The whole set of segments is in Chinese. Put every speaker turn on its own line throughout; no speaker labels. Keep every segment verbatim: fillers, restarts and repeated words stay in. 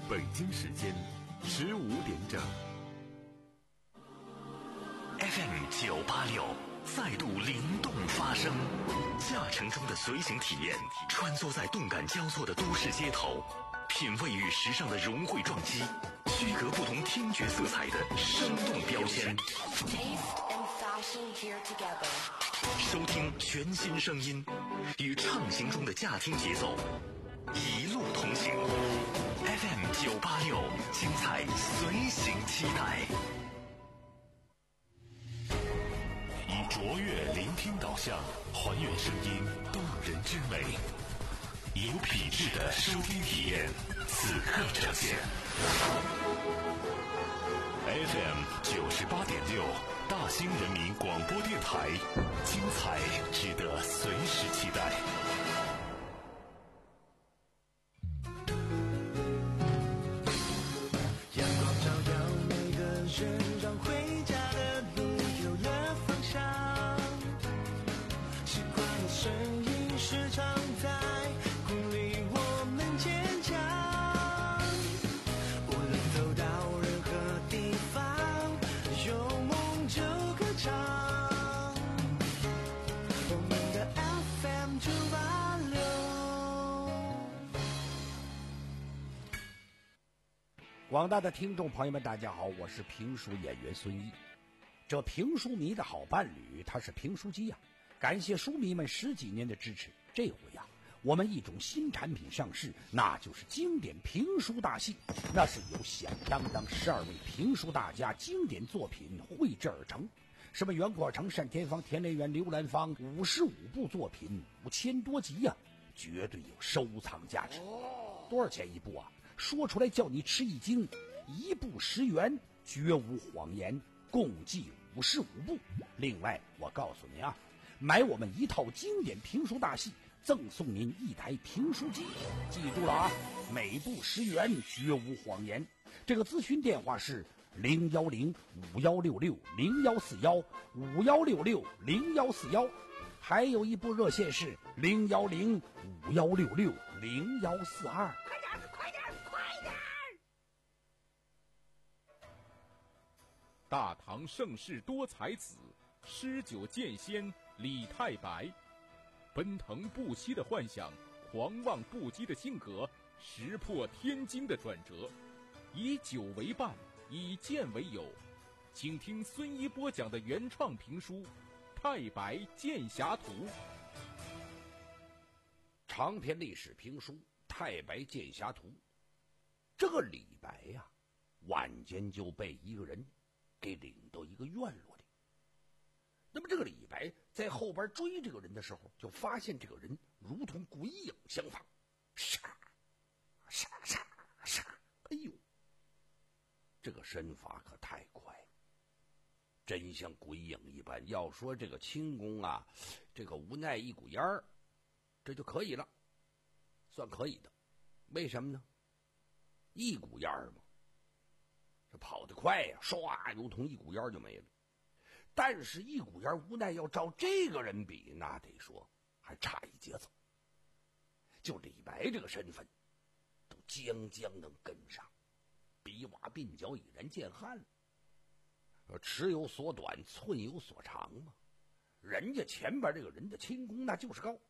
北京时间十五点整。
F M 九八六再度灵动发声，驾乘中的随行体验，穿梭在动感交错的都市街头，品味与时尚的融汇撞击，区隔不同听觉色彩的生动标签。收听全新声音，与畅行中的驾听节奏一路同行。F M 九八六，精彩随行期待。以卓越聆听导向，还原声音动人之美，有品质的收听体验，此刻呈现。F M 九十八点六，大兴人民广播电台，精彩值得随时期待。
阳光照耀每个人，让回家的路有了方向。习惯的声音时常在鼓励我们坚强。无论走到任何地方，有梦就歌唱。我们的 F M 九八六。
广大的听众朋友们，大家好，我是评书演员孙一。这评书迷的好伴侣，他是评书机呀、啊！感谢书迷们十几年的支持。这回呀、啊，我们一种新产品上市，那就是经典评书大戏。那是由响当当十二位评书大家经典作品绘制而成，什么袁阔成、单田芳、田连元、刘兰芳，五十五部作品，五千多集呀、啊，绝对有收藏价值。多少钱一部啊？说出来叫你吃一惊，一部十元，绝无谎言，共计五十五部。另外我告诉您啊，买我们一套经典评书大戏，赠送您一台评书机。记住了啊，每部十元，绝无谎言。这个咨询电话是零幺零五幺六六零幺四幺五幺六六零幺四幺，还有一部热线是零幺零五幺六六零幺四二。
大唐盛世多才子，诗酒剑仙李太白，奔腾不息的幻想，狂妄不羁的性格，石破天惊的转折，以酒为伴，以剑为友。请听孙一播讲的原创评书《太白剑侠图》。
长篇历史评书《太白剑侠图》，这个李白呀、啊，晚间就被一个人给领到一个院落里。那么这个李白在后边追这个人的时候，就发现这个人如同鬼影相仿，杀杀杀杀！哎呦，这个身法可太快，真像鬼影一般。要说这个轻功啊，这个无奈一股烟儿，这就可以了，算可以的。为什么呢？一股烟儿嘛，这跑得快呀、啊，唰，如同一股烟就没了。但是，一股烟无奈要照这个人比，那得说还差一截子。就李白这个身份，都将将能跟上，比瓦鬓角已然见汉了。说尺有所短，寸有所长嘛，人家前边这个人的轻功那就是高。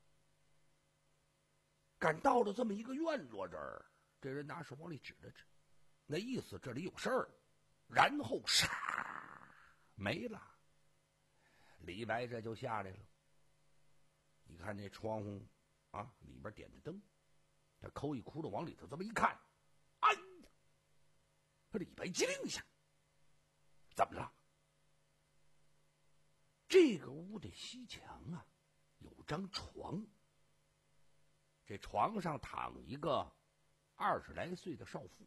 赶到了这么一个院落这儿，这人拿手往里指了指，那意思这里有事儿，然后杀没了。李白这就下来了。你看这窗户啊，里边点着灯，他抠一窟窿往里头这么一看，哎呀！李白机灵一下，怎么了？这个屋的西墙啊，有张床，这床上躺一个二十来岁的少妇，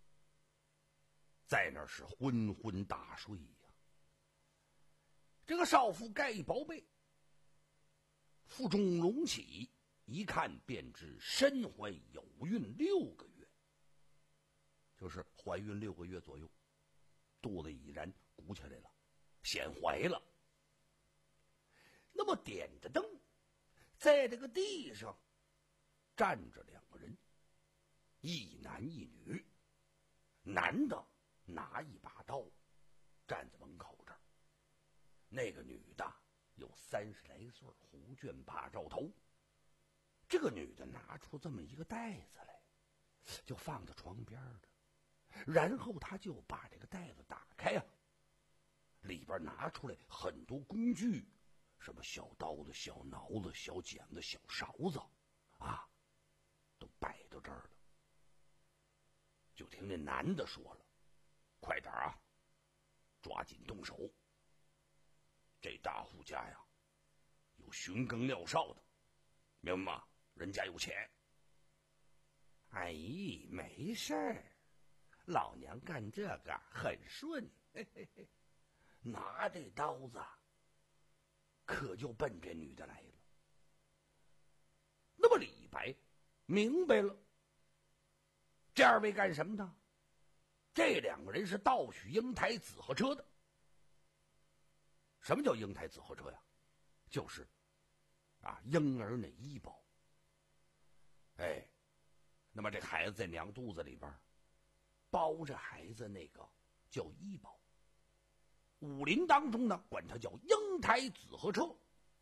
在那儿是昏昏大睡呀。这个少妇盖一薄被，腹中隆起，一看便知身怀有孕六个月，就是怀孕六个月左右，肚子已然鼓起来了，显怀了。那么点着灯，在这个地上站着两个人，一男一女， 男的拿一把刀站在门口这儿，那个女的有三十来岁，胡卷八照头。这个女的拿出这么一个袋子来，就放在床边的，然后她就把这个袋子打开呀、啊，里边拿出来很多工具，什么小刀子、小挠子、小剪子、小勺子，啊，都摆到这儿了。就听那男的说了：“快点啊，抓紧动手！这大户家呀，有寻耕廖少的，明白吗？人家有钱。”哎，没事儿，老娘干这个很顺。嘿嘿嘿，拿这刀子，可就奔这女的来了。那么李白明白了，这二位干什么的？这两个人是盗取英台紫河车的。什么叫英台紫河车呀？就是啊，婴儿那医保。哎，那么这孩子在娘肚子里边包着孩子，那个叫医保。武林当中呢，管它叫英台紫河车。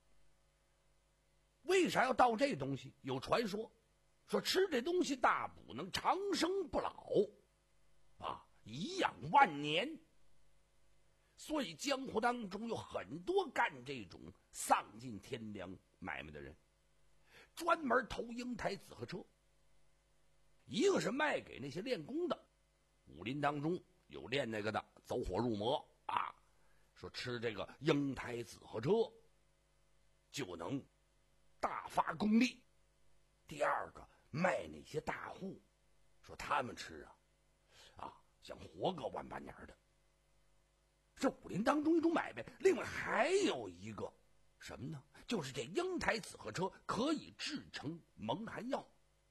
为啥要盗这东西？有传说说吃这东西大补，能长生不老啊，颐养万年。所以江湖当中有很多干这种丧尽天良买卖的人，专门投英台紫河车。一个是卖给那些练功的，武林当中有练那个的，走火入魔啊，说吃这个英台紫河车就能大发功力。第二个卖那些大户，说他们吃啊啊想活个万八年的。这武林当中一种买卖。另外还有一个什么呢？就是这英台紫河车可以制成蒙汗药。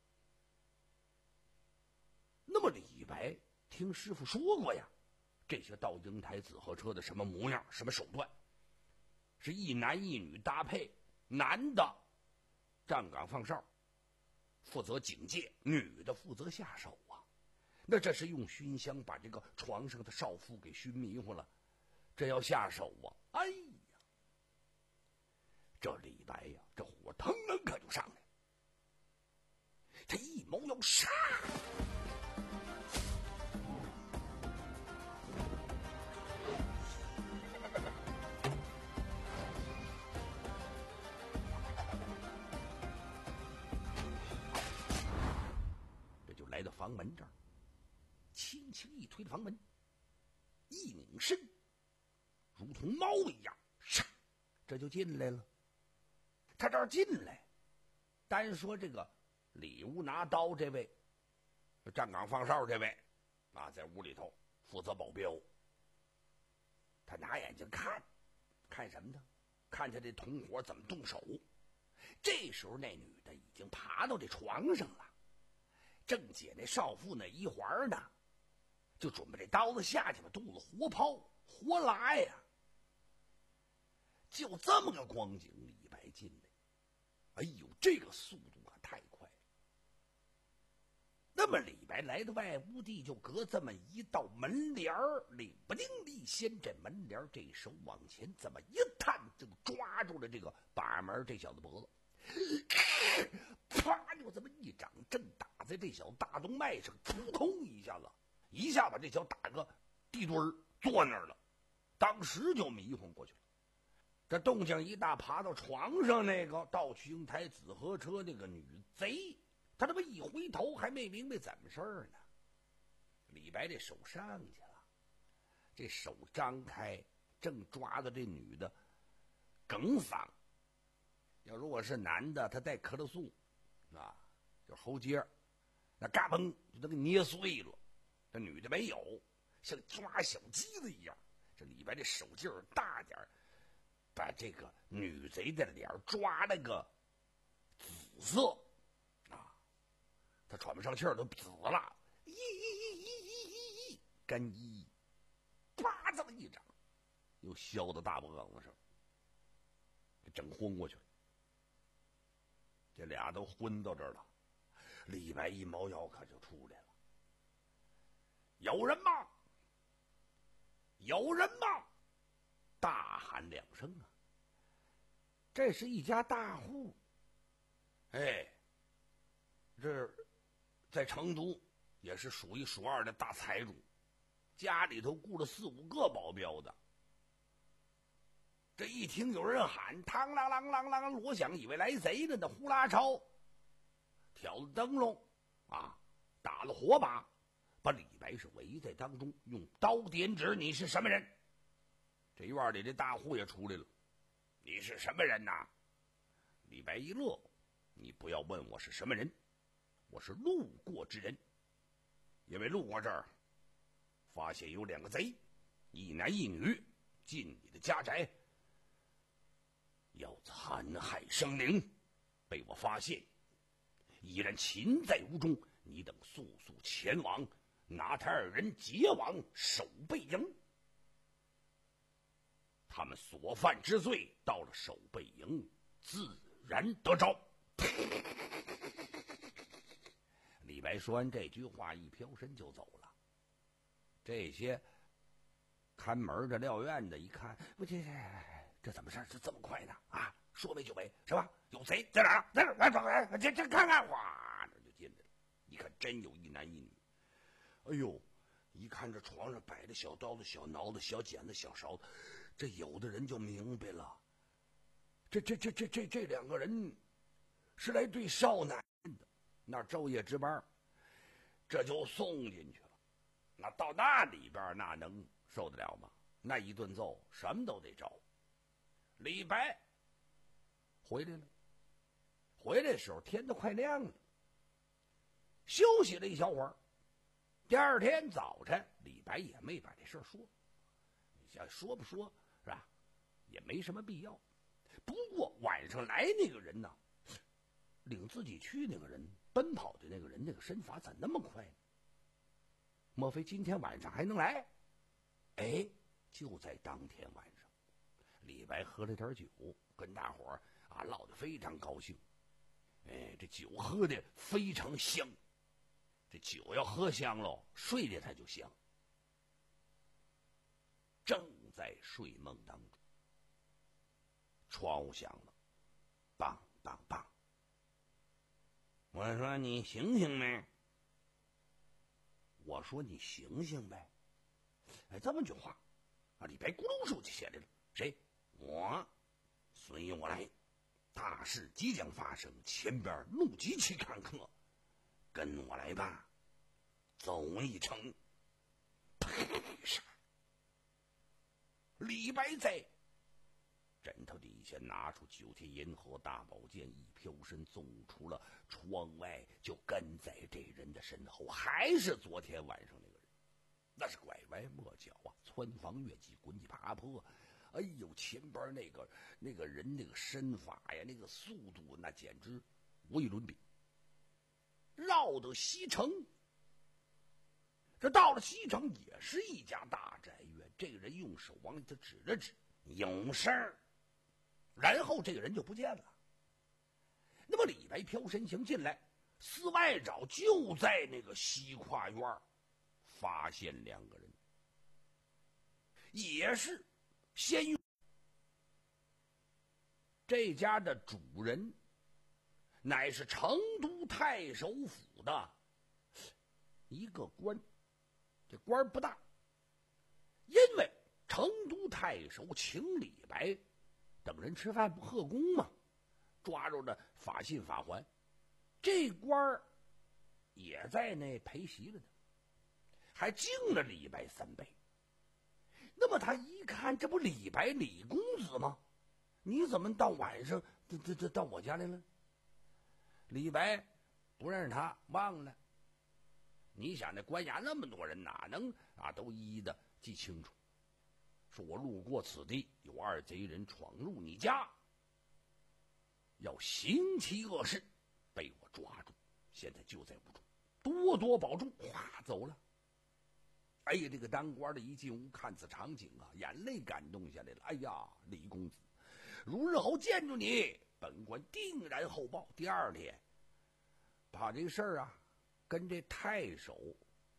那么李白听师傅说过呀，这些盗英台紫河车的什么模样，什么手段，是一男一女搭配，男的站岗放哨负责警戒，女的负责下手啊。那这是用熏香把这个床上的少妇给熏迷糊了，这要下手啊！哎呀，这李白呀，这火腾腾可就上来了，他一谋要杀。这就来到房门这儿，轻轻一推房门，一拧身，如同猫一样，唰，这就进来了。他这儿进来，单说这个里屋拿刀这位，站岗放哨这位啊，在屋里头负责保镖。他拿眼睛看，看什么呢？看他这同伙怎么动手。这时候那女的已经爬到这床上了，正解那少妇那一环呢，就准备这刀子下去把肚子活剖活拉呀。就这么个光景，李白进来，哎呦，这个速度可太快了。那么李白来到外屋地，就隔这么一道门帘儿，领不丁地掀这门帘，这手往前这么一探，就抓住了这个把门这小子脖子，啪，就这么一掌，正打在这小大动脉上，扑通一下子，一下把这小打个地墩儿坐那儿了，当时就迷糊过去了。这动静一大，爬到床上那个盗取英台紫河车那个女贼，他这么一回头，还没明白怎么事儿呢。李白这手上去了，这手张开，正抓到这女的梗嗓。要如果是男的，他带咳嗽素啊，就喉结，那嘎嘣就都给捏碎了。这女的没有，像抓小鸡子一样。这李白这手劲儿大点儿，把这个女贼的脸抓了个紫色啊，他喘不上气儿，都紫了，咦咦咦咦咦咦，干咦，啪这么一掌，又削到大脖子上，给整昏过去了。这俩都昏到这儿了，李白一猫腰可就出来了。 有人吗？有人吗？大喊两声啊！这是一家大户，哎，这在成都也是数一数二的大财主，家里头雇了四五个保镖的。这一听有人喊，嘡啷啷啷啷锣响，以为来贼呢，那呼啦超挑了灯笼啊，打了火把，把李白是围在当中，用刀点指：“你是什么人？”这院里这大户也出来了：“你是什么人呐？”李白一乐：“你不要问我是什么人，我是路过之人，因为路过这儿，发现有两个贼，一男一女，进你的家宅，要残害生灵，被我发现，已然擒在屋中，你等速速前往，拿他二人劫往守备营。他们所犯之罪，到了守备营，自然得着。”李白说完这句话，一飘身就走了。这些看门的撂院的一看，不这这这怎么事？这这么快呢？啊，说没就没，是吧？有贼在哪儿？在哪儿？来，这这看看，哗，这就进来了。一看，真有一男一女。哎呦，一看这床上摆着小刀子、小挠子、小剪子、小勺子，这有的人就明白了，这这这这这这两个人是来对少奶的，那昼夜值班，这就送进去了。那到那里边，那能受得了吗？那一顿揍，什么都得着。李白回来了，回来的时候天都快亮了，休息了一小会儿。第二天早晨，李白也没把这事儿说，你想说不说是吧？也没什么必要。不过晚上来那个人呢，领自己去那个人，奔跑的那个人，那个身法咋那么快呢？莫非今天晚上还能来？哎，就在当天晚上，李白喝了点酒，跟大伙儿啊唠得非常高兴。哎，这酒喝的非常香。这酒要喝香喽，睡着他就香。正在睡梦当中，窗户响了，梆梆梆。我说你醒醒没？我说你醒醒呗。哎，这么句话啊，李白咕噜手就写来了。谁？我。孙勇，我来。大事即将发生，前边怒极去看客。跟我来吧，走一程。呸！李白在枕头底下拿出九天银河大宝剑，一飘身走出了窗外，就跟在这人的身后，还是昨天晚上那个人。那是拐弯抹角啊，穿房越脊，滚起爬坡。哎呦，前边那个那个人那个身法呀，那个速度，那简直无与伦比。绕到西城，这到了西城也是一家大宅院。这个人用手往里头指了指，有事儿，然后这个人就不见了。那么李白飘身行进来，四外找，就在那个西跨院发现两个人，也是先用这家的主人乃是成都太守府的一个官，这官不大，因为成都太守请李白等人吃饭不贺功嘛，抓住的法信法环，这官也在那陪席了呢，还敬了李白三杯。那么他一看，这不李白李公子吗？你怎么到晚上这这这到我家来了？李白不认识他，忘了。你想那官衙那么多人，哪能啊都一一的记清楚？说我路过此地，有二贼人闯入你家，要行其恶事，被我抓住，现在就在屋中，多多保重。哗，走了。哎呀，这个当官的一进屋，看此场景啊，眼泪感动下来了。哎呀，李公子，如日后见着你，本官定然厚报。第二天，把这个事儿啊，跟这太守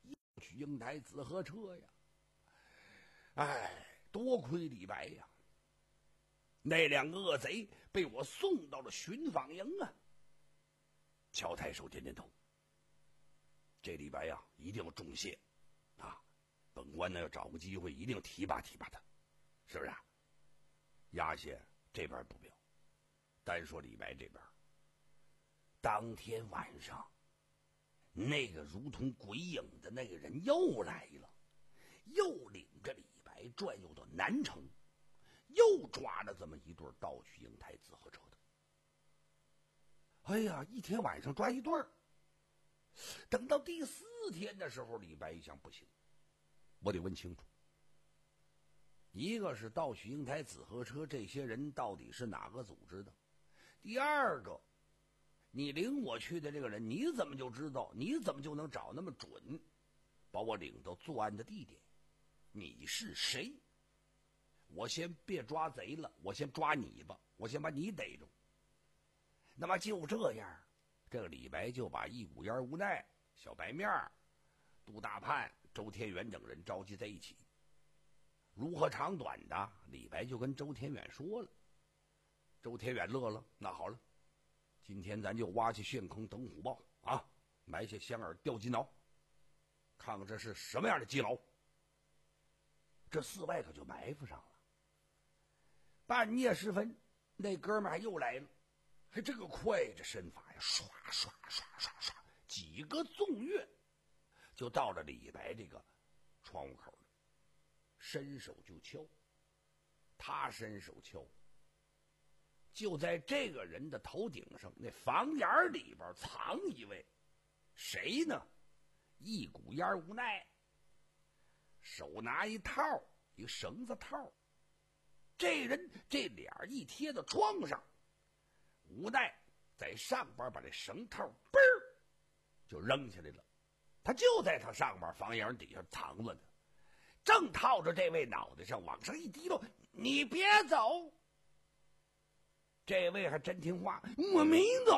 又去英台紫河车呀。哎，多亏李白呀！那两个恶贼被我送到了巡访营啊。乔太守点点头。这李白呀，一定要重谢啊！本官呢要找个机会，一定提拔提拔他，是不是啊？押解这边不表，单说李白这边。当天晚上，那个如同鬼影的那个人又来了，又领着李白转悠到南城，又抓了这么一对盗取英台紫河车的。哎呀，一天晚上抓一对儿。等到第四天的时候，李白一想不行，我得问清楚，一个是盗取英台紫河车这些人到底是哪个组织的，第二个，你领我去的这个人，你怎么就知道，你怎么就能找那么准把我领到作案的地点？你是谁？我先别抓贼了，我先抓你吧，我先把你逮住。那么就这样，这个李白就把一股烟无奈、小白面、杜大盼、周天远等人召集在一起。如何长短的，李白就跟周天远说了。周天远乐了，那好了，今天咱就挖起陷坑等虎豹啊，埋下香饵钓金鳌，看看这是什么样的金鳌。这四外可就埋伏上了。半夜时分，那哥们儿又来了，还这个快，这身法呀，唰唰唰唰唰，几个纵跃就到了李白这个窗户口了，伸手就敲。他伸手敲，就在这个人的头顶上那房檐里边藏一位，谁呢？一股烟无奈，手拿一套一个绳子套，这人这脸一贴到窗上，无奈在上边把这绳套嘣儿就扔下来了。他就在他上边房檐底下藏着呢，正套着这位脑袋上往上一提溜，你别走。这位还真听话，我没走。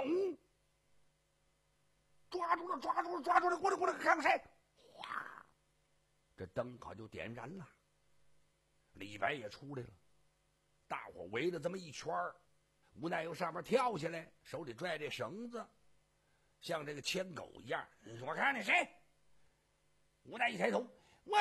抓住了，抓住了，抓住了，过来过来，看看谁！哗，这灯可就点燃了。李白也出来了，大伙围着这么一圈儿，无奈由上面跳下来，手里拽这绳子，像这个牵狗一样。我看见谁？无奈一抬头，我，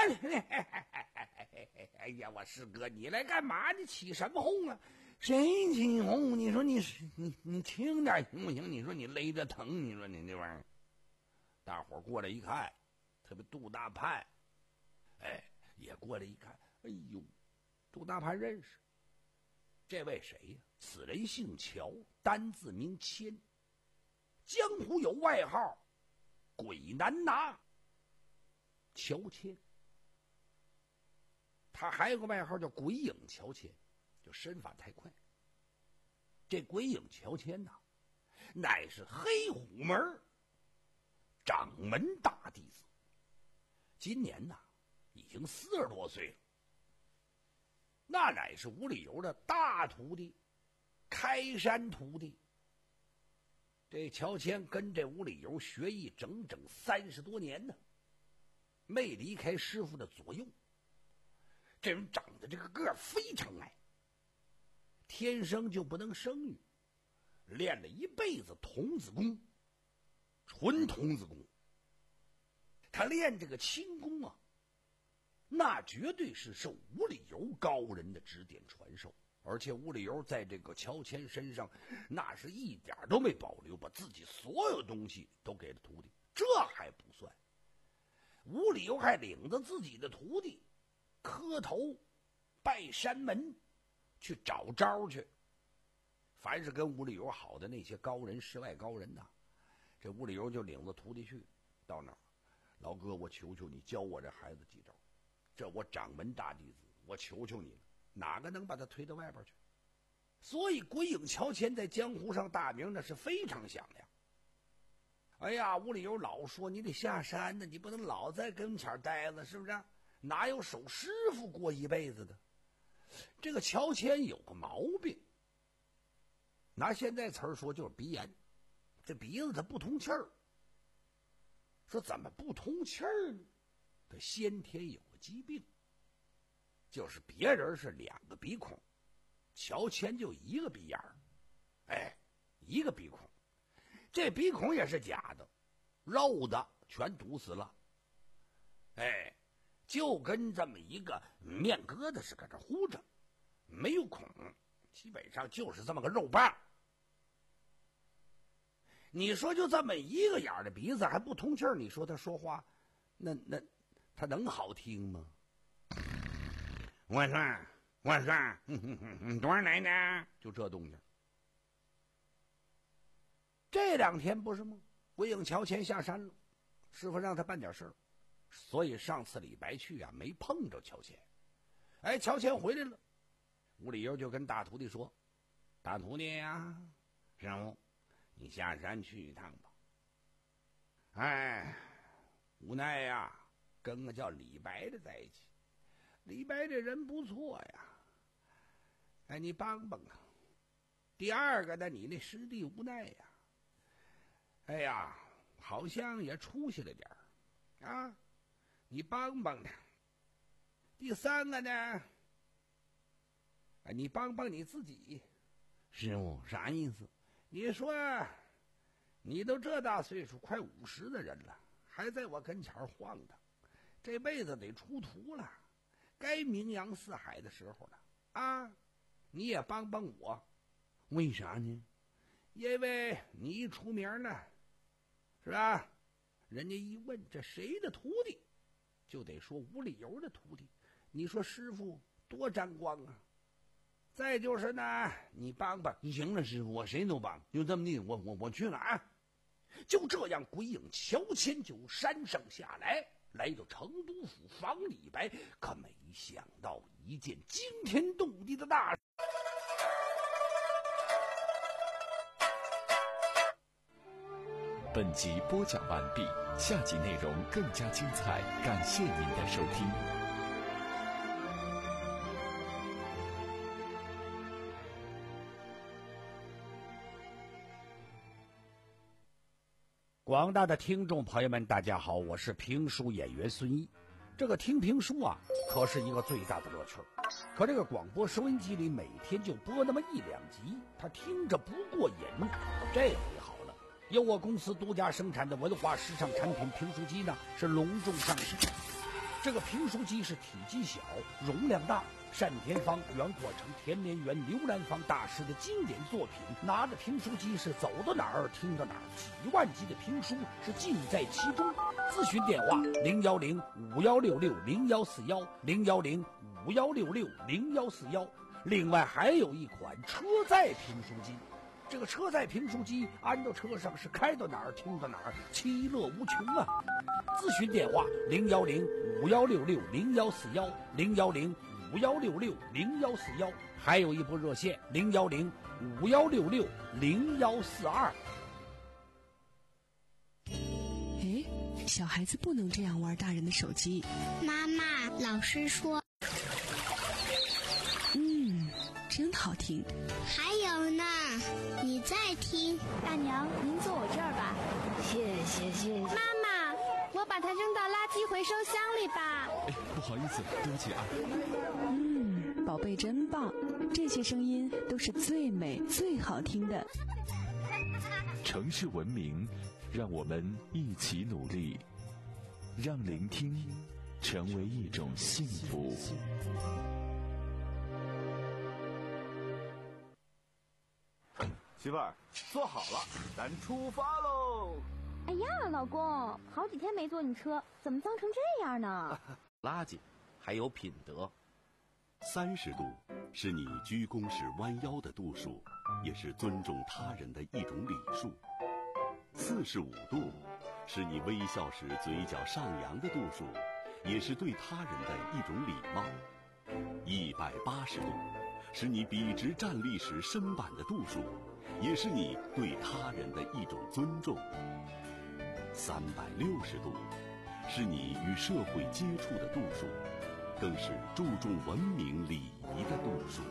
哎呀，我师哥，你来干嘛？你起什么哄啊？谁起哄？你说你你你轻点行不行？你说你勒着疼，你说你这玩意儿。大伙过来一看，特别杜大盼，哎，也过来一看，哎呦，杜大盼认识这位谁呀？此人姓乔，单字名谦，江湖有外号鬼难拿，乔谦。他还有个外号叫鬼影乔谦，就身法太快。这鬼影乔谦呐，乃是黑虎门掌门大弟子，今年呐已经四十多岁了。那乃是无理由的大徒弟，开山徒弟。这乔谦跟这无理由学艺整整三十多年呢，没离开师傅的左右。这人长得这个个儿非常矮，天生就不能生育，练了一辈子童子功，纯童子功。他练这个轻功啊，那绝对是受无理由高人的指点传授，而且无理由在这个乔谦身上那是一点都没保留，把自己所有东西都给了徒弟。这还不算，无理由还领着自己的徒弟磕头拜山门去找招去。凡是跟无理由好的那些高人，世外高人呐，这无理由就领着徒弟去，到那儿，老哥，我求求你教我这孩子几招，这我掌门大弟子，我求求你了，哪个能把他推到外边去？所以鬼影乔谦在江湖上大名那是非常响亮。哎呀，无理由老说你得下山呢，你不能老在跟前待着，是不是？哪有守师傅过一辈子的？这个乔谦有个毛病，拿现在词儿说就是鼻炎，这鼻子它不通气儿。说怎么不通气儿呢？ 他先天有个疾病，就是别人是两个鼻孔，乔迁就一个鼻眼儿，哎，一个鼻孔，这鼻孔也是假的，肉的全堵死了，哎，就跟这么一个面疙瘩似的，搁这糊着，没有孔，基本上就是这么个肉棒。你说就这么一个眼的鼻子还不通气儿，你说他说话，那那他能好听吗？我说我说，哼哼哼，多少来呢？就这动静。这两天不是吗？鬼影乔迁下山了，师傅让他办点事儿，所以上次李白去啊，没碰着乔迁。哎，乔迁回来了，吴理由就跟大徒弟说：“大徒弟呀，师傅，你下山去一趟吧。哎，无奈呀，跟个叫李白的在一起。李白这人不错呀，哎，你帮帮他。第二个呢，你那师弟无奈呀，哎呀，好像也出息了点儿啊，你帮帮他。第三个呢，哎，你帮帮你自己。师傅啥意思？你说你都这大岁数，快五十的人了，还在我跟前晃荡，这辈子得出徒了，该名扬四海的时候了啊！你也帮帮我。为啥呢？因为你一出名了，是吧？人家一问这谁的徒弟，就得说无理由的徒弟。你说师傅多沾光啊！再就是呢，你帮帮，行了，师傅，我谁都帮，就这么地，我我我去了啊！就这样，鬼影乔迁就山上下来，来到成都府访李白，可没想到一件惊天动地的大事。
本集播讲完毕，下集内容更加精彩，感谢您的收听。
广大的听众朋友们，大家好，我是评书演员孙一。这个听评书啊，可是一个最大的乐趣。可这个广播收音机里每天就播那么一两集，他听着不过瘾。这回好了，由我公司独家生产的文化时尚产品评书机呢，是隆重上市。这个评书机是体积小，容量大，单田芳、袁阔成、田连元、刘兰芳大师的经典作品，拿着评书机是走到哪儿听到哪儿，几万集的评书是尽在其中。咨询电话零幺零五幺六六零幺四幺零幺零五幺六六零幺四幺。另外还有一款车载评书机，这个车载评书机安到车上是开到哪儿听到哪儿，其乐无穷啊！咨询电话零幺零五幺六六零幺四幺零幺零五幺六六零幺四幺，还有一部热线零幺零五幺六六零幺四二。
哎，小孩子不能这样玩大人的手机。
妈妈，老师说。
嗯，真好听。
还有呢，你再听。
大娘，您坐我这儿吧。
谢谢谢谢。
妈妈，我把它扔到垃圾回收箱里吧。
哎，不好意思，对不起啊。
嗯，宝贝真棒，这些声音都是最美最好听的。
城市文明，让我们一起努力，让聆听成为一种幸福。
媳妇儿，坐好了，咱出发喽！
哎呀，老公，好几天没坐你车，怎么脏成这样呢？
垃圾，还有品德。
三十度是你鞠躬时弯腰的度数，也是尊重他人的一种礼数。四十五度是你微笑时嘴角上扬的度数，也是对他人的一种礼貌。一百八十度是你笔直站立时身板的度数，也是你对他人的一种尊重。三百六十度是你与社会接触的度数，更是注重文明礼仪的度数。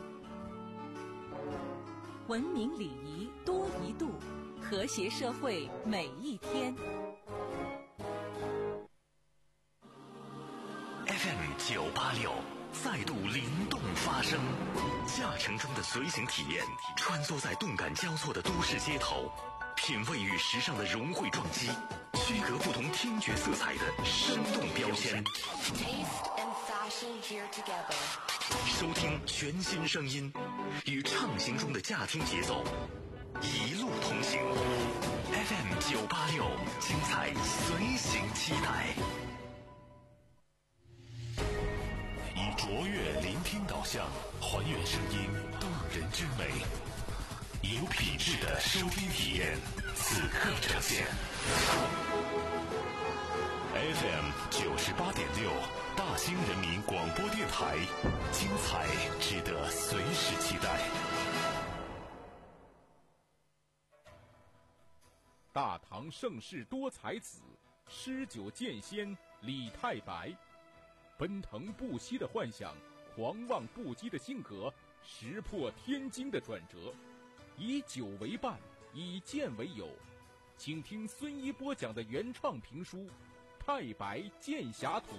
文明礼仪多一度，和谐社会每一天。
F M 九八六再度灵动发声，驾乘中的随行体验，穿梭在动感交错的都市街头，品味与时尚的融汇撞击，区隔不同听觉色彩的生动标签。收听全新声音，与畅行中的驾听节奏，一路同行。F M 九八六，精彩随行期待。以卓越聆听导向，还原声音动人之美，有品质的收听体验，此刻呈现。F M 九十八点六，大兴人民广播电台，精彩值得随时期待。
大唐盛世多才子，诗酒剑仙李太白，奔腾不息的幻想，狂妄不羁的性格，石破天惊的转折，以酒为伴，以剑为友。请听孙一波讲的原创评书《太白剑侠图》。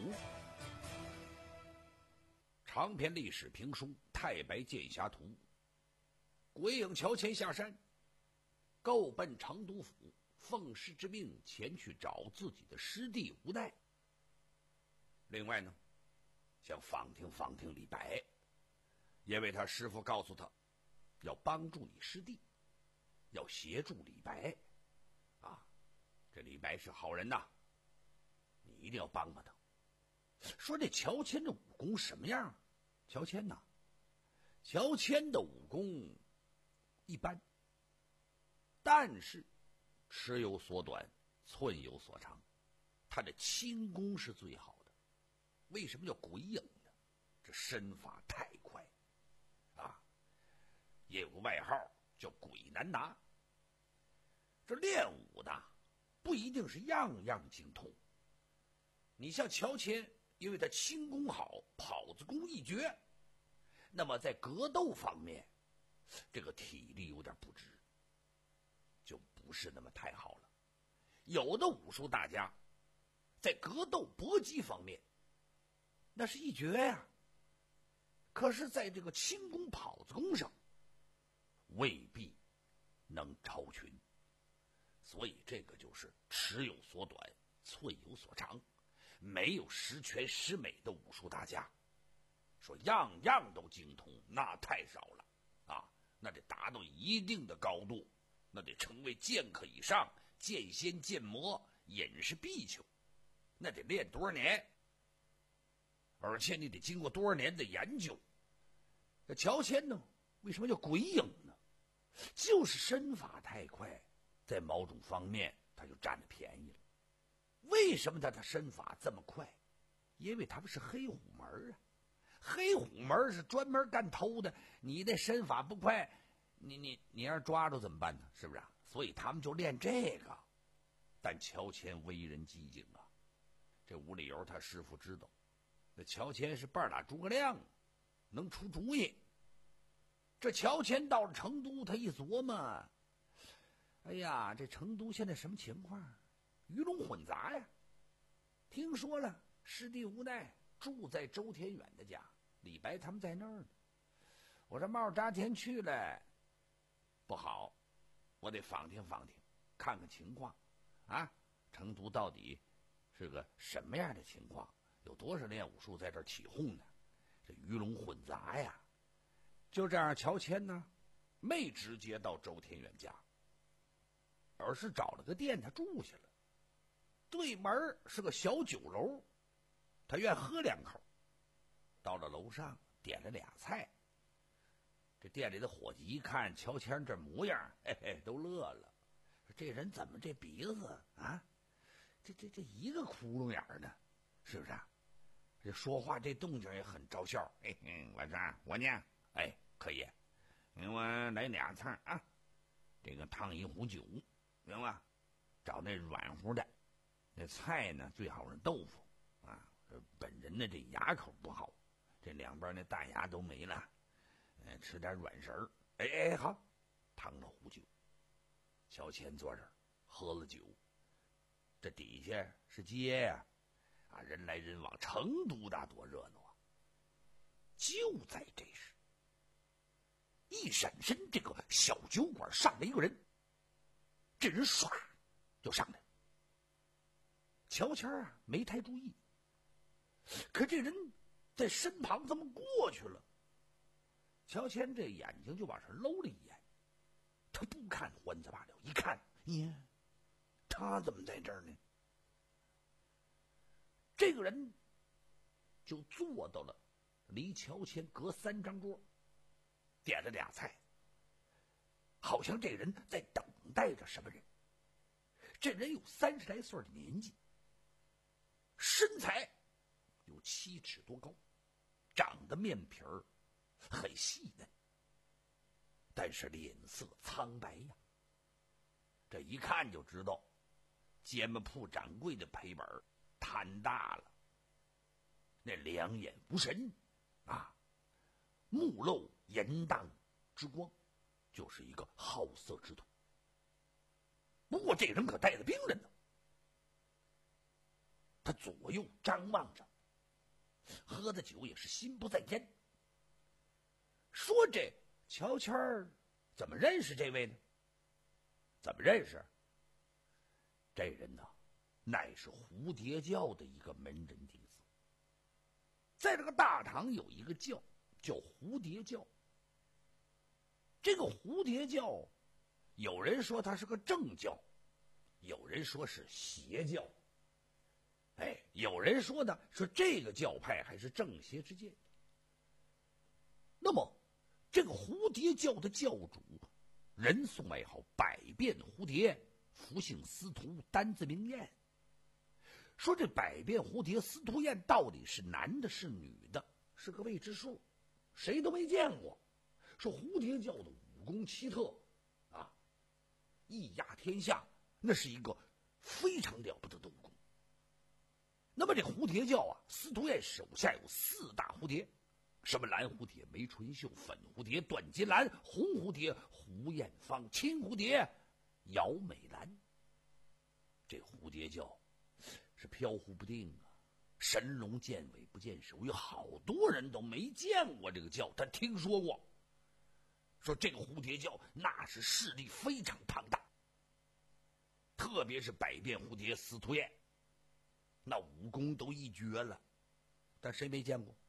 长篇历史评书《太白剑侠图》。鬼影乔迁下山，够奔成都府，奉师之命前去找自己的师弟无奈。另外呢，想访听访听李白，因为他师父告诉他，要帮助你师弟，要协助李白。啊，这李白是好人呐，你一定要帮帮他。说这乔迁的武功什么样？乔迁呐，乔迁的武功一般，但是尺有所短，寸有所长，他的轻功是最好的。为什么叫鬼影呢？这身法太快啊，也有个外号叫鬼难拿。这练武的不一定是样样精通，你像乔迁，因为他轻功好，跑子功一绝，那么在格斗方面，这个体力有点不支，就不是那么太好了。有的武术大家在格斗搏击方面那是一绝呀，可是在这个轻功跑子功上未必能超群。所以这个就是尺有所短，寸有所长，没有十全十美的武术大家。说样样都精通，那太少了啊！那得达到一定的高度，那得成为剑客以上，剑仙剑魔隐士必求，那得练多少年，而且你得经过多少年的研究。这乔迁呢，为什么叫鬼影呢？就是身法太快，在某种方面他就占了便宜了。为什么他的身法这么快？因为他们是黑虎门啊，黑虎门是专门干偷的，你的身法不快，你你你要是抓住怎么办呢？是不是啊？所以他们就练这个。但乔迁为人机警啊，这无理由他师傅知道，那乔迁是半拉诸葛亮，能出主意。这乔迁到了成都，他一琢磨，哎呀，这成都现在什么情况？鱼龙混杂呀！听说了，师弟无奈住在周天远的家，李白他们在那儿呢。我这冒扎田去了，不好，我得访听访听，看看情况啊。成都到底是个什么样的情况？有多少练武术在这儿起哄呢？这鱼龙混杂呀！就这样，乔迁呢，没直接到周天远家，而是找了个店，他住下了。对门是个小酒楼，他愿喝两口。到了楼上，点了俩菜。这店里的伙计一看乔迁这模样，嘿嘿，都乐了。说这人怎么这鼻子啊，这这这一个窟窿眼儿呢？是不是啊？这说话这动静也很招笑。嘿嘿，我说我呢，哎，可以，给我来俩菜啊，这个烫一壶酒，明白？找那软乎的。那菜呢，最好是豆腐啊。本人的这牙口不好，这两边那大牙都没了，呃，吃点软食儿。哎哎，好，烫了壶酒。乔迁坐这儿喝了酒，这底下是街呀、 啊，人来人往，成都那多热闹啊！就在这时，一闪身，这个小酒馆上来一个人，这人唰就上来了。乔迁啊没太注意，可这人在身旁这么过去了，乔迁这眼睛就往上搂了一眼，他不看还则罢了，一看，耶，他怎么在这儿呢？这个人就坐到了离乔迁隔三张桌，点了俩菜，好像这人在等待着什么人。这人有三十来岁的年纪，身材有七尺多高，长得面皮儿很细嫩，但是脸色苍白呀。这一看就知道，煎饼铺掌柜的赔本摊大了。那两眼无神啊，目露淫荡之光，就是一个好色之徒。不过这人可带着兵刃呢，他左右张望着，喝的酒也是心不在焉。说这乔迁儿怎么认识这位呢？怎么认识？这人呢，乃是蝴蝶教的一个门人弟子。在这个大唐有一个教叫蝴蝶教，这个蝴蝶教有人说它是个正教，有人说是邪教，哎，有人说呢说这个教派还是正邪之间。那么这个蝴蝶教的教主人送外号百变蝴蝶，福姓司徒，单字明艳。说这百变蝴蝶司徒燕到底是男的是女的，是个未知数，谁都没见过。说蝴蝶教的武功奇特啊，一压天下，那是一个非常了不得的武功。那么这蝴蝶教啊，司徒燕手下有四大蝴蝶，什么蓝蝴蝶、梅春秀、粉蝴蝶、段金兰、红蝴蝶、胡艳芳、青蝴蝶、姚美兰。这蝴蝶教是飘忽不定啊，神龙见尾不见首，有好多人都没见过这个教，但听说过。说这个蝴蝶教那是势力非常庞大，特别是百变蝴蝶司徒燕，那武功都一绝了，但谁没见过？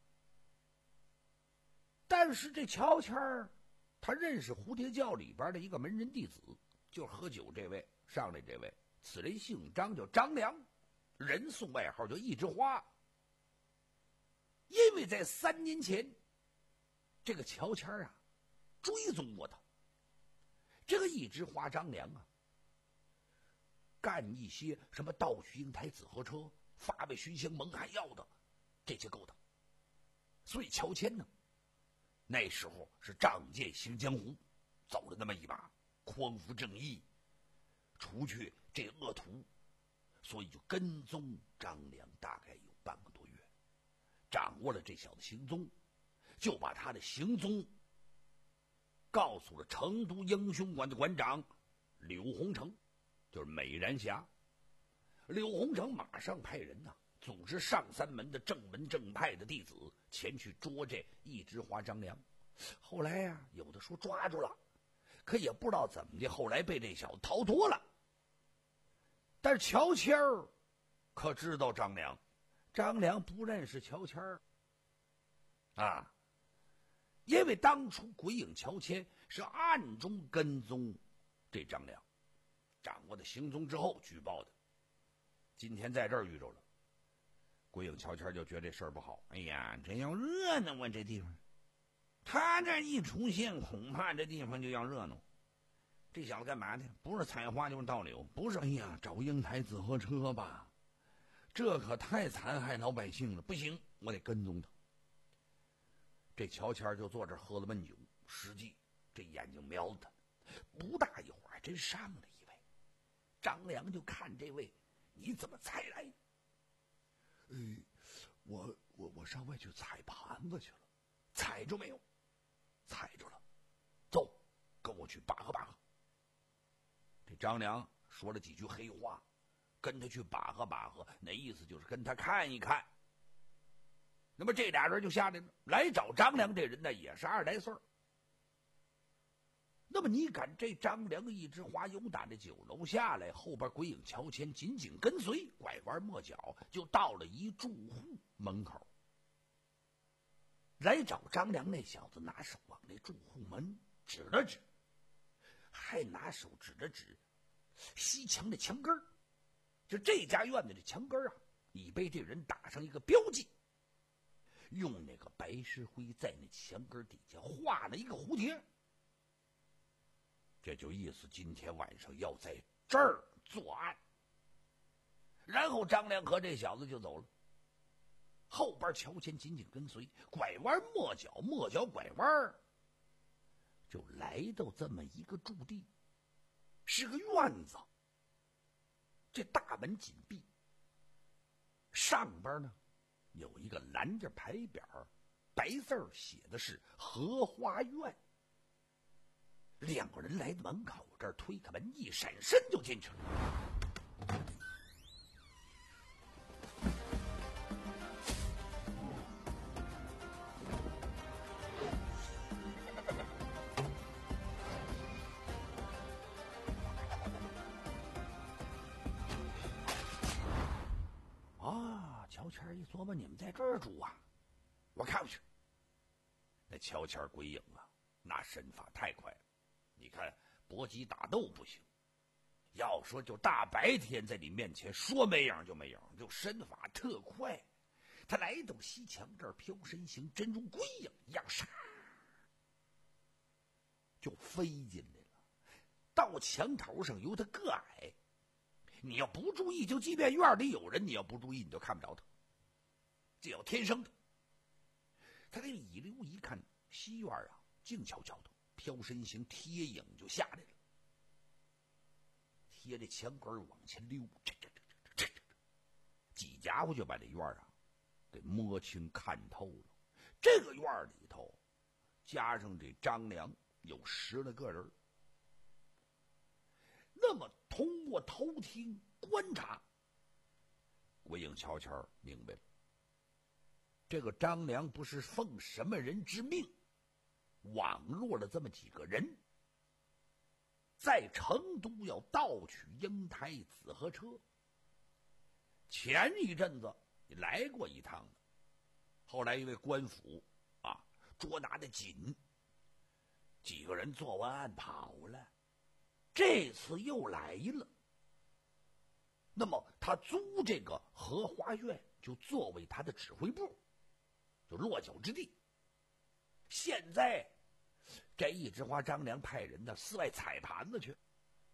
但是这乔迁儿他认识蝴蝶教里边的一个门人弟子，就是喝酒这位上来这位，此人姓张，叫张良，人送外号叫一枝花。因为在三年前，这个乔迁儿啊追踪过他。这个一枝花张良啊，干一些什么盗取英台紫河车、发配寻香蒙汗药的这些勾当，所以乔迁呢，那时候是仗剑行江湖，走了那么一把，匡扶正义，除去这恶徒，所以就跟踪张良大概有半个多月，掌握了这小子行踪，就把他的行踪告诉了成都英雄馆的馆长柳洪成，就是美髯侠。柳洪成马上派人呐、啊，组织上三门的正门正派的弟子前去捉这一枝花张良。后来呀、啊，有的说抓住了，可也不知道怎么的，后来被这小子逃脱了。但是乔迁儿可知道张良，张良不认识乔迁儿啊。因为当初鬼影乔迁是暗中跟踪这张良，掌握的行踪之后举报的。今天在这儿遇着了，鬼影乔迁就觉得这事儿不好。哎呀，真要热闹啊！这地方，他这一出现，恐怕这地方就要热闹。这小子干嘛呢？不是采花就是盗柳，不是哎呀找英台紫河车吧？这可太残害老百姓了，不行，我得跟踪他。这乔迁就坐这喝了闷酒，实际这眼睛瞄着他，不大一会儿还真上了一位。张良就看这位，你怎么才来？呃，我我我上外去踩盘子去了，踩着没有？踩着了，走，跟我去拔河拔河。这张良说了几句黑话， 跟他去把和把和，那意思就是跟他看一看。那么这俩人就下来了，来找张良这人呢也是二十来岁。那么你看这张良一枝花由打这酒楼下来，后边鬼影乔迁紧紧跟随，拐弯抹角就到了一住户门口。来找张良那小子拿手往那住户门指了指，还拿手指了指西墙的墙根儿，就这家院子的墙根儿啊，已被这人打上一个标记，用那个白石灰在那墙根底下画了一个蝴蝶。这就意思今天晚上要在这儿作案。然后张良和这小子就走了，后边乔迁紧紧跟随，拐弯抹角，抹角拐弯，就来到这么一个驻地，是个院子。这大门紧闭，上边呢有一个拦着牌匾，白字写的是荷花院。两个人来到门口这儿，推开门，一闪身就进去了。啊，乔迁一琢磨，你们在这儿住啊？我看不去。那乔迁鬼影啊，那身法太快了。你看搏击打斗不行，要说就大白天在你面前说没影就没影，就身法特快。他来到西墙这儿，飘身形，真如鬼影一样，唰就飞进来了。到墙头上由他个矮，你要不注意，就即便院里有人，你要不注意你就看不着他，这要天生的。他这一溜一看，西院啊静悄悄的，飘身形贴影就下来了，贴着墙根往前溜，这这这这这这几家伙就把这院啊给摸清看透了。这个院里头加上这张良有十来个人。那么通过偷听观察，鬼影悄悄明白了，这个张良不是奉什么人之命网络了这么几个人，在成都要盗取英台子和车。前一阵子你来过一趟的，后来因为官府啊捉拿的紧，几个人做完案跑了，这次又来了。那么他租这个荷花院就作为他的指挥部，就落脚之地。现在这一枝花张良派人呢四外踩盘子去，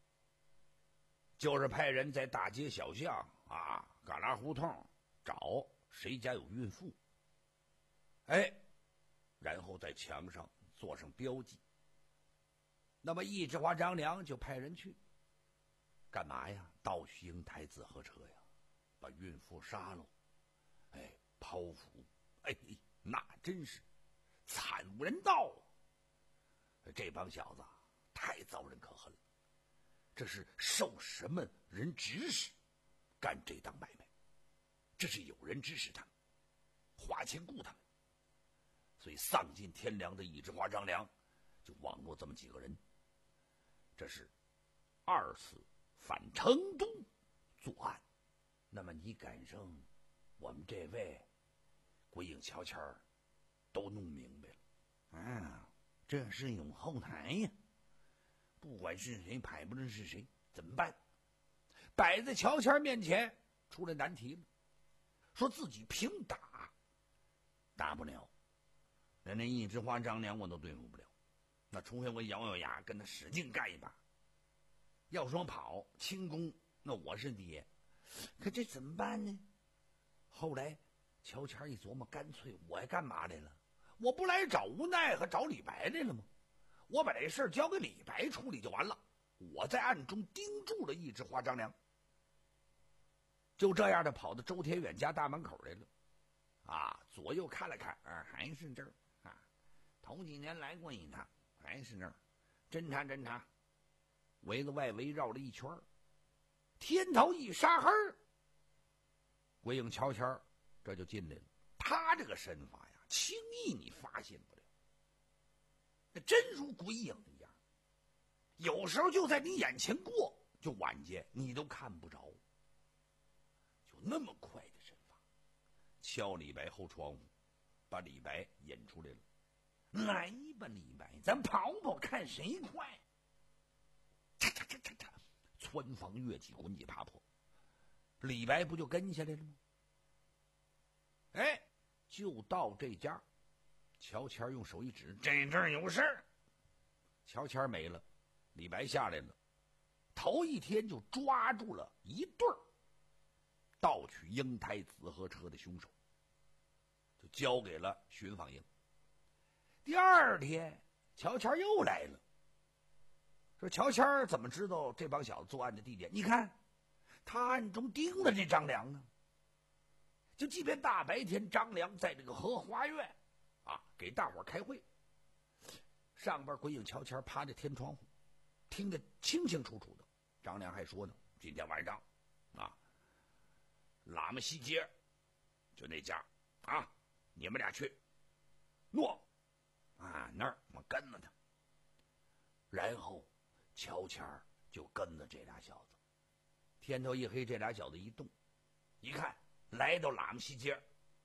就是派人在大街小巷啊旮旯胡同找谁家有孕妇，哎，然后在墙上做上标记。那么一枝花张良就派人去干嘛呀？盗取英台子和车呀，把孕妇杀了，哎，剖腹，哎，那真是惨无人道啊！这帮小子太遭人可恨了，这是受什么人指使干这档买卖？这是有人指使他们，花钱雇他们，所以丧尽天良的一枝花张良就网络这么几个人。这是二次返成都作案。那么你赶上我们这位鬼影乔迁都弄明白了啊，这是用后台呀，不管是谁，排不论是谁，怎么办？摆在乔迁面前出了难题了，说自己凭打打不了，连那一枝花张良我都对付不了，那除非我咬咬牙跟他使劲干一把。要说跑轻功，那我是爹，可这怎么办呢？后来乔迁一琢磨，干脆我干嘛来了？我不来找无奈和找李白来了吗？我把这事交给李白处理就完了，我在暗中盯住了一枝花张良。就这样的跑到周天远家大门口来了，啊，左右看了看，啊，还是这儿啊，头几年来过一趟，还是那儿，侦查侦查，围着外围绕了一圈， 天头一杀黑儿，鬼影悄悄这就进来了。他这个身法呀，轻易你发现不了，那真如鬼影一样，有时候就在你眼前过，就晚间你都看不着，就那么快的身法。敲李白后窗户，把李白引出来了。来吧，李白，咱跑跑看谁快。嚓嚓嚓嚓嚓，穿房越脊，滚几爬坡，李白不就跟下来了吗？哎，就到这家，乔谦用手一指，这这儿有事儿。乔谦没了，李白下来了，头一天就抓住了一对儿盗取英台紫河车的凶手，就交给了巡防营。第二天，乔谦又来了，说乔谦怎么知道这帮小子作案的地点？你看，他暗中盯着这张良呢。就即便大白天，张良在这个荷花院啊给大伙开会，上边鬼影乔谦趴着天窗户，听得清清楚楚的。张良还说呢，今天晚上啊，喇嘛西街就那家啊，你们俩去。诺啊，那儿我跟了他。然后乔谦就跟了这俩小子。天头一黑，这俩小子一动，一看来到喇嘛西街，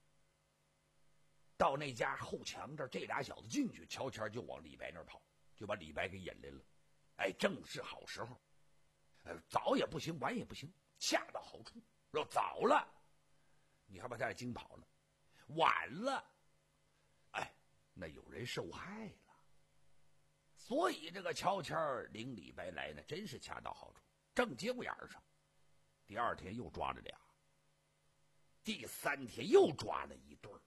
到那家后墙这儿，这俩小子进去，乔谦就往李白那儿跑，就把李白给引来了。哎，正是好时候，呃，早也不行，晚也不行，恰到好处。若早了，你还把他俩惊跑了；晚了，哎，那有人受害了。所以这个乔谦领李白来呢，真是恰到好处，正节骨眼上。第二天又抓了俩，第三天又抓了一对儿。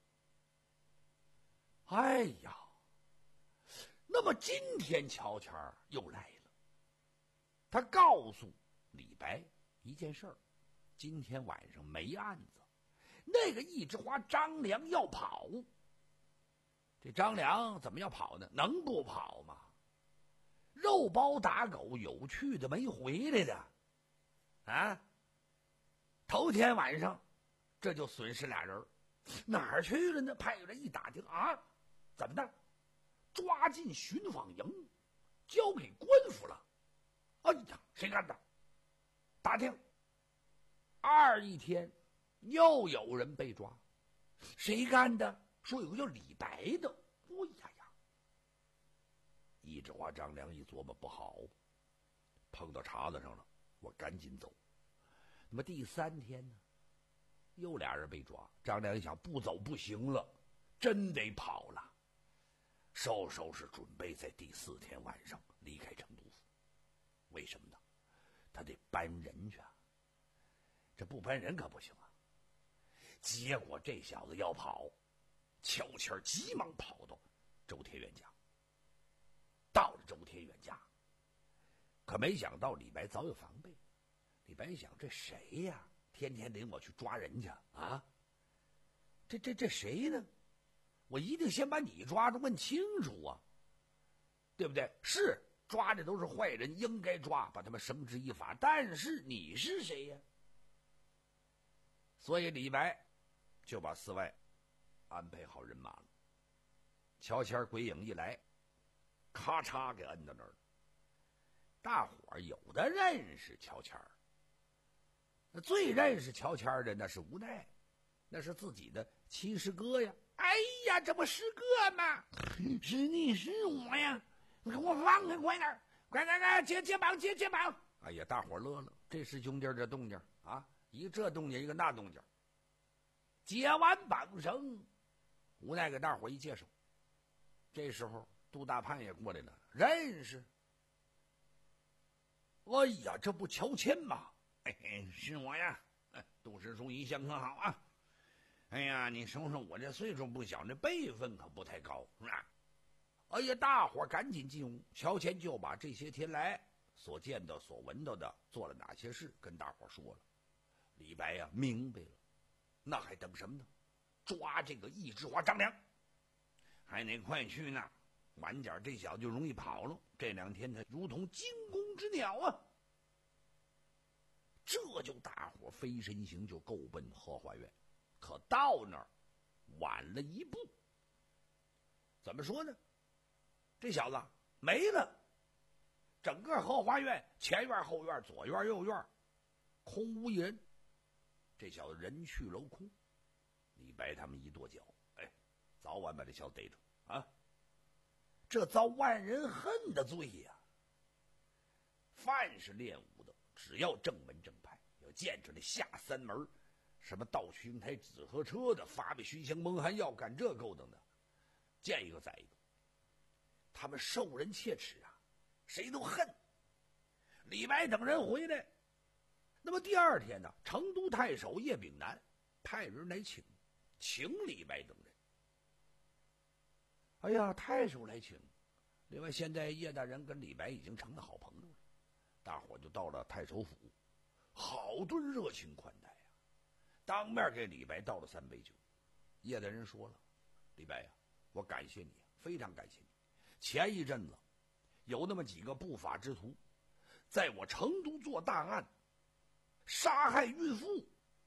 哎呀，那么今天乔谦又来了，他告诉李白一件事儿：今天晚上没案子，那个一枝花张良要跑。这张良怎么要跑呢？能不跑吗？肉包打狗，有去的没回来的啊！头天晚上这就损失俩人，哪儿去了呢？派人一打听啊，怎么的？抓进巡防营，交给官府了。哎呀，谁干的？打听，二一天又有人被抓，谁干的？说有个叫李白的。哎呀呀！一枝花张良一琢磨，不好，碰到茬子上了，我赶紧走。那么第三天呢，又俩人被抓。张良一想，不走不行了，真得跑了。收收拾准备在第四天晚上离开成都府。为什么呢？他得搬人去啊，这不搬人可不行啊。结果这小子要跑，乔谦急忙跑到周天元家。到了周天元家，可没想到李白早有防备。李白想，这谁呀？天天领我去抓人去啊！这这这谁呢？我一定先把你抓住，问清楚啊，对不对？是抓的都是坏人，应该抓，把他们绳之以法。但是你是谁呀？所以李白就把寺外安排好人马了。乔谦鬼影一来，咔嚓给摁到那儿了。大伙儿有的认识乔谦，那最认识乔谦的那是无奈，那是自己的亲师哥呀。哎呀，这不师哥吗？是你是我呀！你给我放开，快点，快快快，接接棒，接接棒！哎呀，大伙儿乐了，这师兄弟这动静啊，一个这动静，一个那动静。接完绑绳，无奈给大伙儿一介绍。这时候杜大盼也过来了，认识。哎呀，这不乔谦吗？嘿嘿，是我呀！杜师叔一向可好啊！哎呀，你瞅瞅我这岁数不小，这辈分可不太高，是吧？哎呀，大伙赶紧进屋，乔谦就把这些天来所见到、所闻到的，做了哪些事，跟大伙说了。李白呀，明白了，那还等什么呢？抓这个一枝花张良，还得快去呢，晚点这小子就容易跑了。这两天他如同惊弓之鸟啊！ 这就大伙飞身行就够奔后花园，可到那儿晚了一步。怎么说呢？这小子没了，整个后花园前院后院左院右院空无一人。这小子人去楼空。李白他们一跺脚，哎，早晚把这小子逮住啊！这遭万人恨的罪呀！凡是练武的，只要正门正派，要见着那下三门，什么盗取英台紫河车的，发配熏香蒙汗药，干这勾当的，见一个宰一个。他们受人切齿啊，谁都恨。李白等人回来，那么第二天呢，成都太守叶秉南派人来请，请李白等人。哎呀，太守来请。另外，现在叶大人跟李白已经成了好朋友了，大伙就到了太守府，好顿热情款待呀、啊，当面给李白倒了三杯酒。叶大人说了：“李白呀、啊，我感谢你，非常感谢你。前一阵子有那么几个不法之徒，在我成都做大案，杀害孕妇。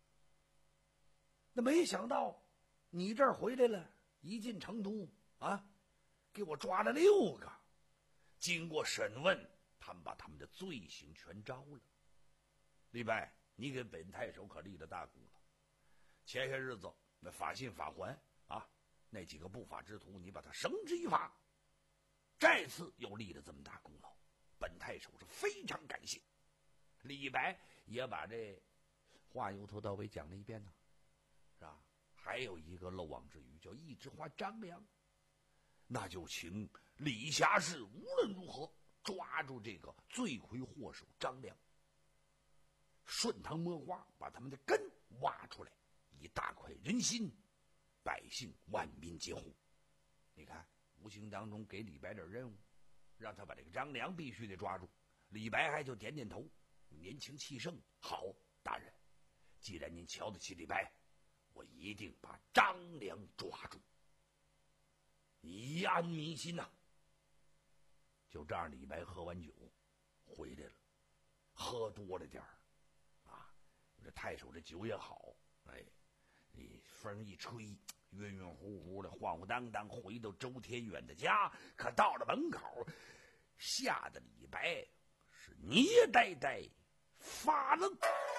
那没想到你这儿回来了，一进成都啊，给我抓了六个。经过审问，他们把他们的罪行全招了。李白，你给本太守可立了大功了。前些日子那法信法环啊，那几个不法之徒，你把他绳之以法。这次又立了这么大功劳，本太守是非常感谢。李白也把这话由头到尾讲了一遍呢，是吧？还有一个漏网之鱼，叫一枝花张良，那就请李侠士无论如何抓住这个罪魁祸首张良，顺藤摸瓜，把他们的根挖出来，以大快人心，百姓万民皆护。你看，无形当中给李白点任务，让他把这个张良必须得抓住。李白还就点点头，年轻气盛，好，大人，既然您瞧得起李白，我一定把张良抓住，以安民心呐、啊。就这样，李白喝完酒回来了，喝多了点儿啊，这太守这酒也好，哎，你风一吹，晕晕乎乎的，晃晃荡荡回到周天远的家。可到了门口，吓得李白是捏呆呆发愣。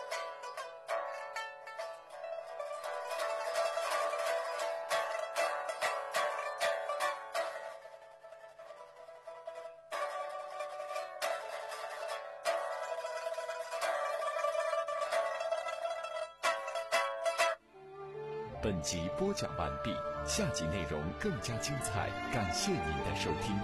本集播讲完毕，下集内容更加精彩，感谢您的收听。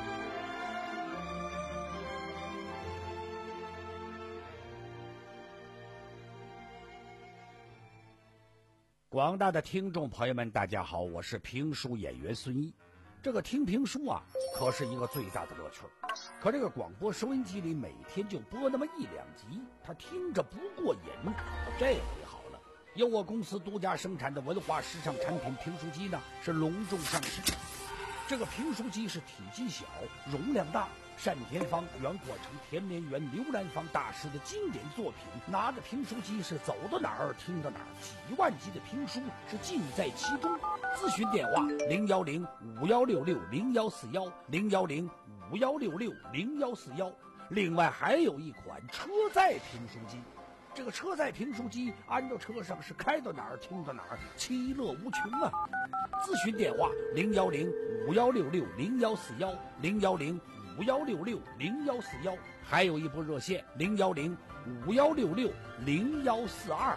广大的听众朋友们，大家好，我是评书演员孙一。这个听评书啊，可是一个最大的乐趣。可这个广播收音机里每天就播那么一两集，他听着不过瘾。这回好了，由我公司独家生产的文化时尚产品评书机呢，是隆重上市。这个评书机是体积小，容量大，单田芳、袁国成、田连元、刘兰芳大师的经典作品。拿着评书机是走到哪儿听到哪儿，几万集的评书是尽在其中。咨询电话零幺零五幺六六零幺四幺零幺零五幺六六零幺四幺。另外还有一款车载评书机。这个车载评书机安到车上是开到哪儿听到哪儿，其乐无穷啊！咨询电话零幺零五幺六六零幺四幺零幺零五幺六六零幺四幺，还有一部热线零幺零五幺六六零幺四二。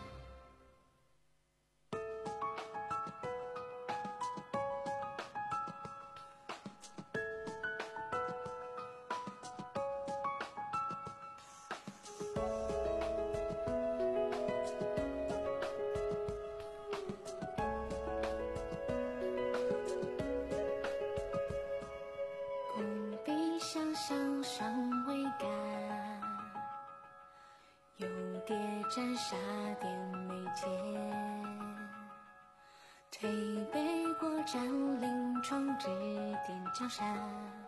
沾沙点眉间，推背过斩临窗，指点江山，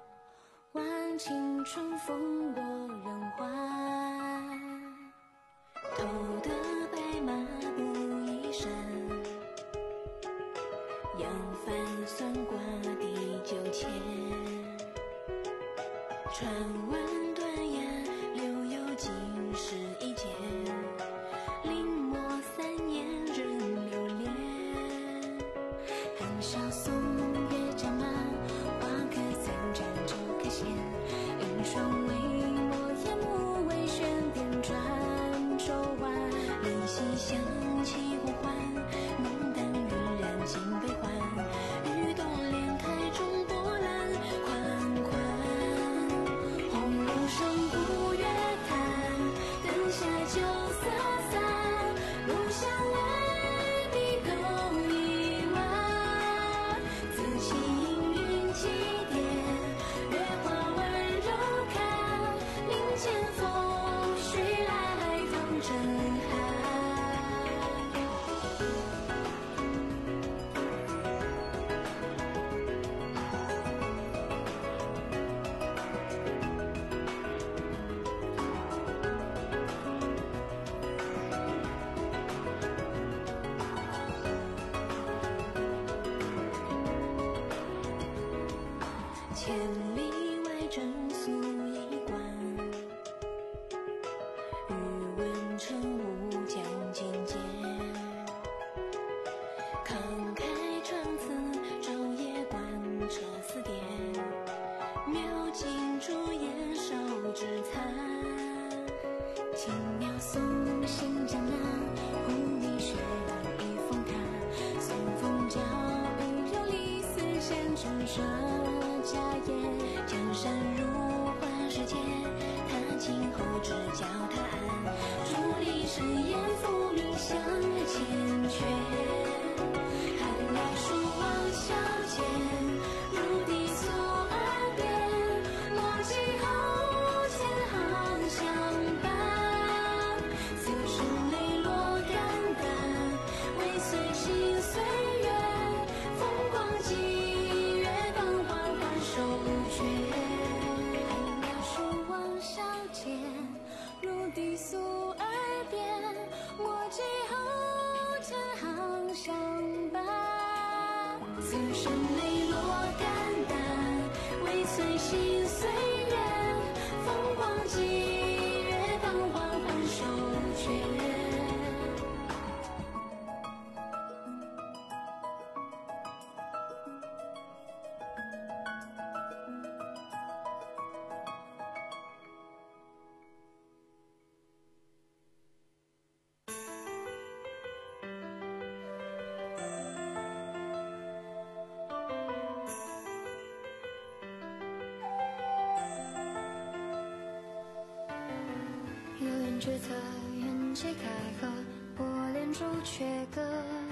万顷春风过人寰。 头的白马不一山，扬帆算卦第九千，传闻断崖留有经世一见，临摹三年人流连，含笑送月战马，花可三盏酒可闲，银霜为墨烟幕为轩，点转周弯，离夕响起呼唤，浓淡晕染尽悲欢，雨动莲开中波澜宽宽，红楼上古月潭，灯下酒色散，入巷外笔勾一弯，自起阴云起点，月花温柔看，林间风徐来放震撼。千里外正肃一观，欲问乘雾将尽见，慷慨传词昼夜贯彻思点，描金烛焰烧纸残，轻描送行江南，忽一雪染一风塔，送风教雨流离丝线成蛇家宴，江山如幻世界，他今后只教他安，伫立誓言浮名相缱绻，寒来书往小间，如低诉耳边，莫记后千行相伴，此生泪落肝胆，未遂心岁月，风光几月芳华换手绝，寒来书往小间，如低诉耳边，莫记后千行相伴，此生泪落肝胆，未遂心岁月，风光几月芳华换手绝。有人决策缘起开合，拨连珠阙歌，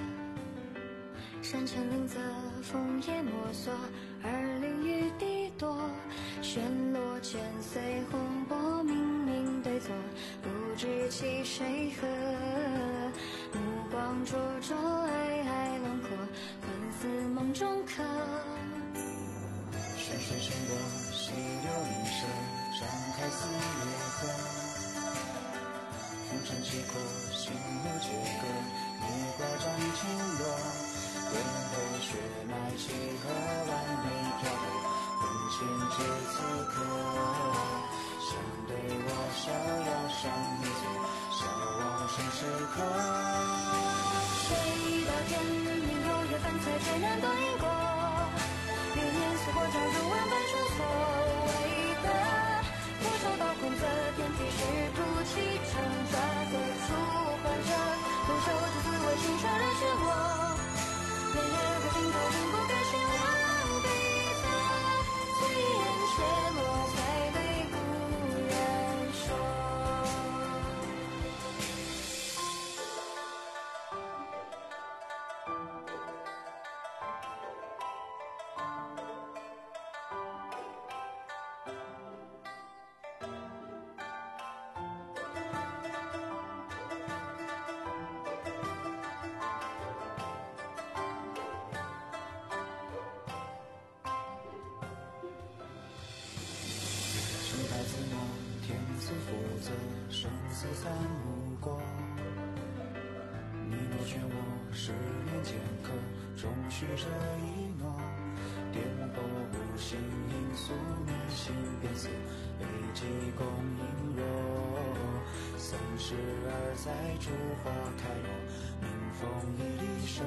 山城林泽枫叶摸索，而林雨滴多，旋落千岁洪波冥冥对坐，不知其谁和，目光灼灼皑皑轮廓，魂似梦中客，
山水深波，细流一声，张开四月河，风尘起过，心有绝歌，月挂掌轻落，颠沛血脉契合，完美飘泊，魂牵至此刻，相对我逍遥上一座，笑望生时刻。
水到天明有月繁彩，全然多因果，流年随波转入万般穿梭，为何不愁到空择天地是途气成抓，各处换着不朽之滋味，青春来漩涡，年月和尽头并不该寻望彼此，随缘切落才对故人说。
生态自墨，天赐福泽，生死三无过。你若劝我十年间可终许这一诺，颠簸无形因素，你心变死，悲极共因若。三十而再，烛花开落，明风已离舍。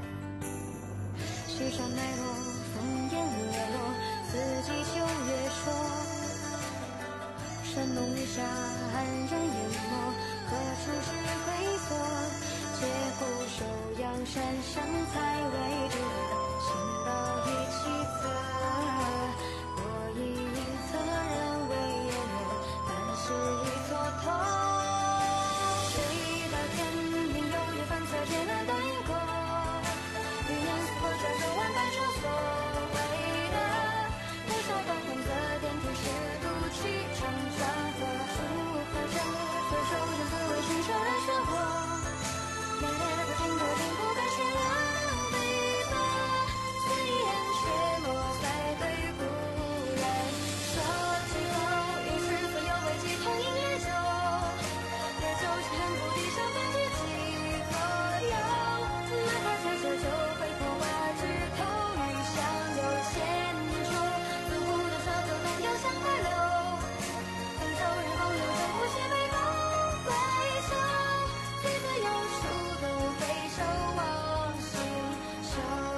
西山脉落，烽烟恶落，四季秋月说。山浓日下，黯然淹没，何处是归所？借虎收阳，山上才为之，行道一起侧。我以隐侧人为颜面，但是一蹉跎。谁道天命有日反侧，却难待过。余年似火转手万般愁所谓的，年少当红色点题是渡去长沙河，树河山，左手人不为寻舍的生活。也不经过并不该悬梁悲歌，虽然却落在对故人。说起后一世所有为寄同饮烈酒，烈酒是恨不地上半句几左右。哪怕这这就回头挖枝头，与相有千年处，自古多少酒东流向白流。分手日风流正不写杯高归舟，最自由处都回首望心手。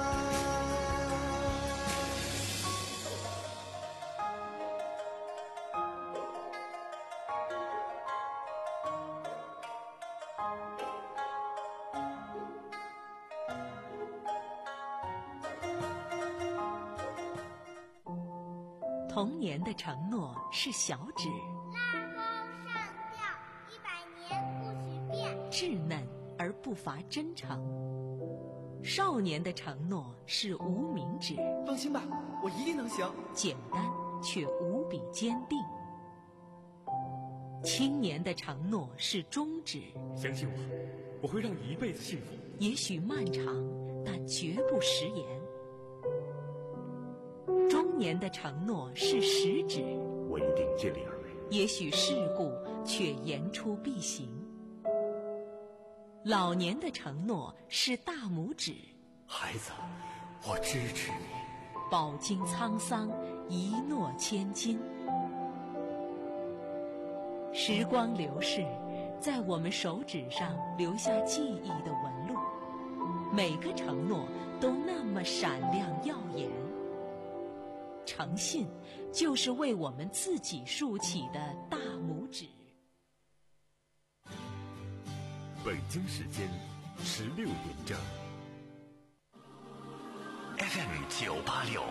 童年的承诺是小指，
拉钩上吊，一百年不许变。
稚嫩而不乏真诚；少年的承诺是无名指，
放心吧，我一定能行。
简单却无比坚定；青年的承诺是中指，
相信我，我会让你一辈子幸福。
也许漫长，但绝不食言。中年的承诺是食指，
我一定尽力而为。
也许世故，却言出必行。老年的承诺是大拇指，
孩子，我支持你。
饱经沧桑，一诺千金。时光流逝，在我们手指上留下记忆的纹路，每个承诺都那么闪亮耀眼。诚信就是为我们自己竖起的大拇指。
北京时间十六点整。
F M 九八六